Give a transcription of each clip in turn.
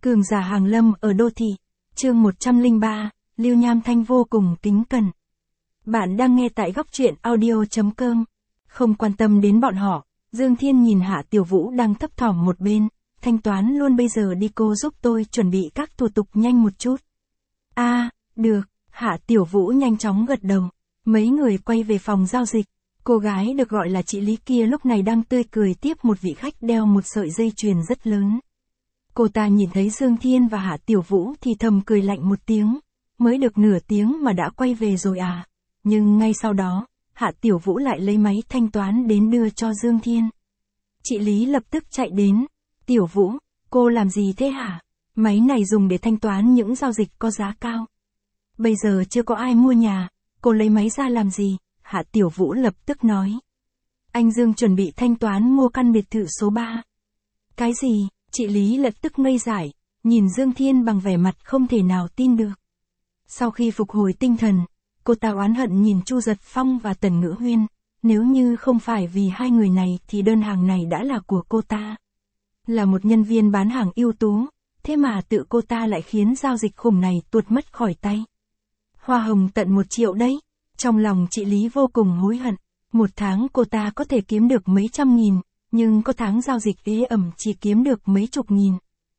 Cường giả hàng lâm ở đô thị. Chương 103, Lưu Nham Thanh vô cùng kính cẩn. Bạn đang nghe tại góc truyện audio.com. Không quan tâm đến bọn họ, Dương Thiên nhìn Hạ Tiểu Vũ đang thấp thỏm một bên, thanh toán luôn bây giờ đi, cô giúp tôi chuẩn bị các thủ tục nhanh một chút. Được, Hạ Tiểu Vũ nhanh chóng gật đầu. Mấy người quay về phòng giao dịch, cô gái được gọi là chị Lý kia lúc này đang tươi cười tiếp một vị khách đeo một sợi dây chuyền rất lớn. Cô ta nhìn thấy Dương Thiên và Hạ Tiểu Vũ thì thầm cười lạnh một tiếng, mới được nửa tiếng mà đã quay về rồi à. Nhưng ngay sau đó, Hạ Tiểu Vũ lại lấy máy thanh toán đến đưa cho Dương Thiên. Chị Lý lập tức chạy đến. Tiểu Vũ, cô làm gì thế hả? Máy này dùng để thanh toán những giao dịch có giá cao. Bây giờ chưa có ai mua nhà, cô lấy máy ra làm gì? Hạ Tiểu Vũ lập tức nói. Anh Dương chuẩn bị thanh toán mua căn biệt thự số 3. Cái gì? Chị Lý lập tức ngây dại, nhìn Dương Thiên bằng vẻ mặt không thể nào tin được. Sau khi phục hồi tinh thần, cô ta oán hận nhìn Chu Giật Phong và Tần Ngữ Huyên, nếu như không phải vì hai người này thì đơn hàng này đã là của cô ta. Là một nhân viên bán hàng ưu tú, thế mà tự cô ta lại khiến giao dịch khủng này tuột mất khỏi tay. Hoa hồng tận 1 triệu đấy. Trong lòng chị Lý vô cùng hối hận, một tháng cô ta có thể kiếm được mấy trăm nghìn, nhưng có tháng giao dịch ế ẩm chỉ kiếm được mấy chục nghìn.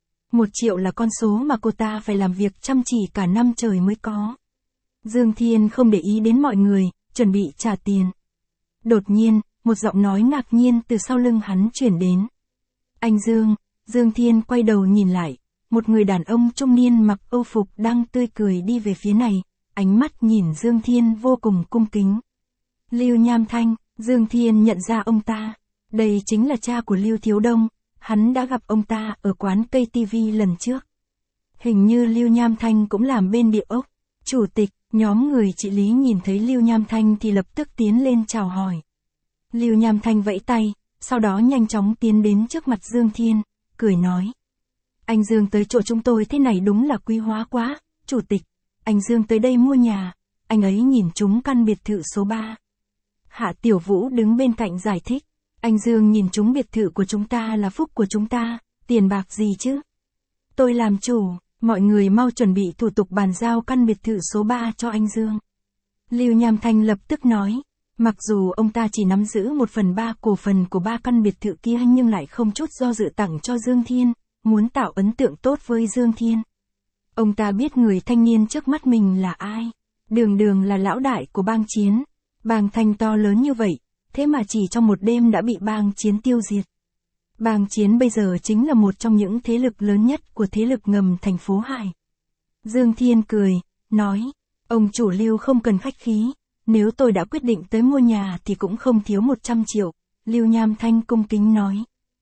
1 triệu là con số mà cô ta phải làm việc chăm chỉ cả năm trời mới có. Dương Thiên không để ý đến mọi người, chuẩn bị trả tiền. Đột nhiên, một giọng nói ngạc nhiên từ sau lưng hắn chuyển đến. Anh Dương. Dương Thiên quay đầu nhìn lại, một người đàn ông trung niên mặc âu phục đang tươi cười đi về phía này, ánh mắt nhìn Dương Thiên vô cùng cung kính. Lưu Nham Thanh. Dương Thiên nhận ra ông ta. Đây chính là cha của Lưu Thiếu Đông, hắn đã gặp ông ta ở quán cây TV lần trước. Hình như Lưu Nham Thanh cũng làm bên địa ốc. Chủ tịch. Nhóm người chị Lý nhìn thấy Lưu Nham Thanh thì lập tức tiến lên chào hỏi. Lưu Nham Thanh vẫy tay, sau đó nhanh chóng tiến đến trước mặt Dương Thiên, cười nói. Anh Dương tới chỗ chúng tôi thế này đúng là quý hóa quá, chủ tịch. Anh Dương tới đây mua nhà, anh ấy nhìn trúng căn biệt thự số 3. Hạ Tiểu Vũ đứng bên cạnh giải thích. Anh Dương nhìn trúng biệt thự của chúng ta là phúc của chúng ta, tiền bạc gì chứ? Tôi làm chủ. Mọi người mau chuẩn bị thủ tục bàn giao căn biệt thự số 3 cho anh Dương. Lưu Nham Thanh lập tức nói, mặc dù ông ta chỉ nắm giữ 1/3 cổ phần của 3 căn biệt thự kia nhưng lại không chút do dự tặng cho Dương Thiên, muốn tạo ấn tượng tốt với Dương Thiên. Ông ta biết người thanh niên trước mắt mình là ai, đường là lão đại của bang Chiến, bang Thanh to lớn như vậy, thế mà chỉ trong một đêm đã bị bang Chiến tiêu diệt. Bang Chiến bây giờ chính là một trong những thế lực lớn nhất của thế lực ngầm thành phố Hải. Dương Thiên cười, nói, ông chủ Lưu không cần khách khí, nếu tôi đã quyết định tới mua nhà thì cũng không thiếu 100 triệu, Lưu Nham Thanh cung kính nói.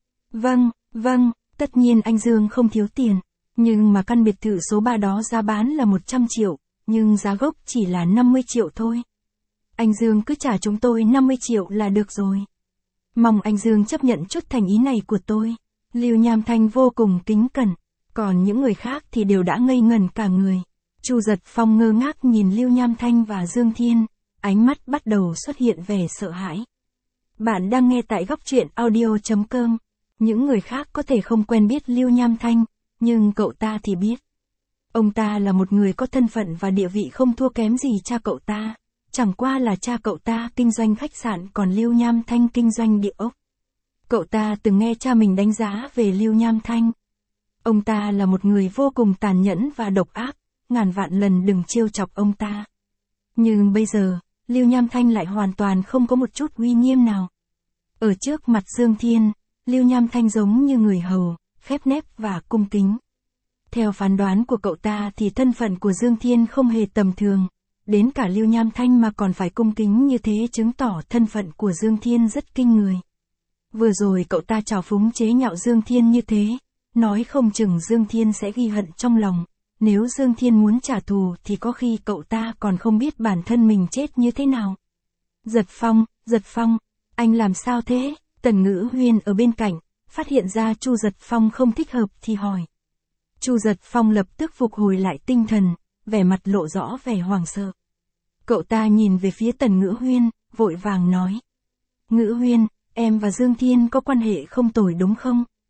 Vâng, tất nhiên anh Dương không thiếu tiền, nhưng mà căn biệt thự số 3 đó giá bán là 100 triệu, nhưng giá gốc chỉ là 50 triệu thôi. Anh Dương cứ trả chúng tôi 50 triệu là được rồi. Mong anh Dương chấp nhận chút thành ý này của tôi. Lưu Nham Thanh vô cùng kính cẩn, còn những người khác thì đều đã ngây ngẩn cả người. Chu Giật Phong ngơ ngác nhìn Lưu Nham Thanh và Dương Thiên, ánh mắt bắt đầu xuất hiện vẻ sợ hãi. Bạn đang nghe tại góc truyện audio.com. Những người khác có thể không quen biết Lưu Nham Thanh, nhưng cậu ta thì biết. Ông ta là một người có thân phận và địa vị không thua kém gì cha cậu ta. Chẳng qua là cha cậu ta kinh doanh khách sạn còn Lưu Nham Thanh kinh doanh địa ốc. Cậu ta từng nghe cha mình đánh giá về Lưu Nham Thanh. Ông ta là một người vô cùng tàn nhẫn và độc ác, ngàn vạn lần đừng trêu chọc ông ta. Nhưng bây giờ, Lưu Nham Thanh lại hoàn toàn không có một chút uy nghiêm nào. Ở trước mặt Dương Thiên, Lưu Nham Thanh giống như người hầu, khép nép và cung kính. Theo phán đoán của cậu ta thì thân phận của Dương Thiên không hề tầm thường. Đến cả Lưu Nham Thanh mà còn phải cung kính như thế chứng tỏ thân phận của Dương Thiên rất kinh người. Vừa rồi cậu ta trào phúng chế nhạo Dương Thiên như thế, nói không chừng Dương Thiên sẽ ghi hận trong lòng, nếu Dương Thiên muốn trả thù thì có khi cậu ta còn không biết bản thân mình chết như thế nào. Giật Phong, anh làm sao thế? Tần Ngữ Huyên ở bên cạnh, phát hiện ra Chu Giật Phong không thích hợp thì hỏi. Chu Giật Phong lập tức phục hồi lại tinh thần, vẻ mặt lộ rõ vẻ hoảng sợ. Cậu ta nhìn về phía Tần Ngữ Huyên, vội vàng nói. Ngữ Huyên, em và Dương Thiên có quan hệ không tồi đúng không?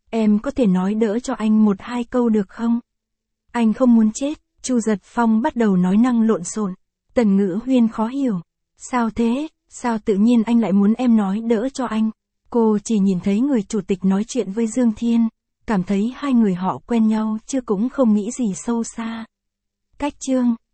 Em có thể nói đỡ cho anh một hai câu được không? Anh không muốn chết. Chu Giật Phong bắt đầu nói năng lộn xộn. Tần Ngữ Huyên khó hiểu. Sao thế? Sao tự nhiên anh lại muốn em nói đỡ cho anh? Cô chỉ nhìn thấy người chủ tịch nói chuyện với Dương Thiên, cảm thấy hai người họ quen nhau chứ cũng không nghĩ gì sâu xa. Cách chương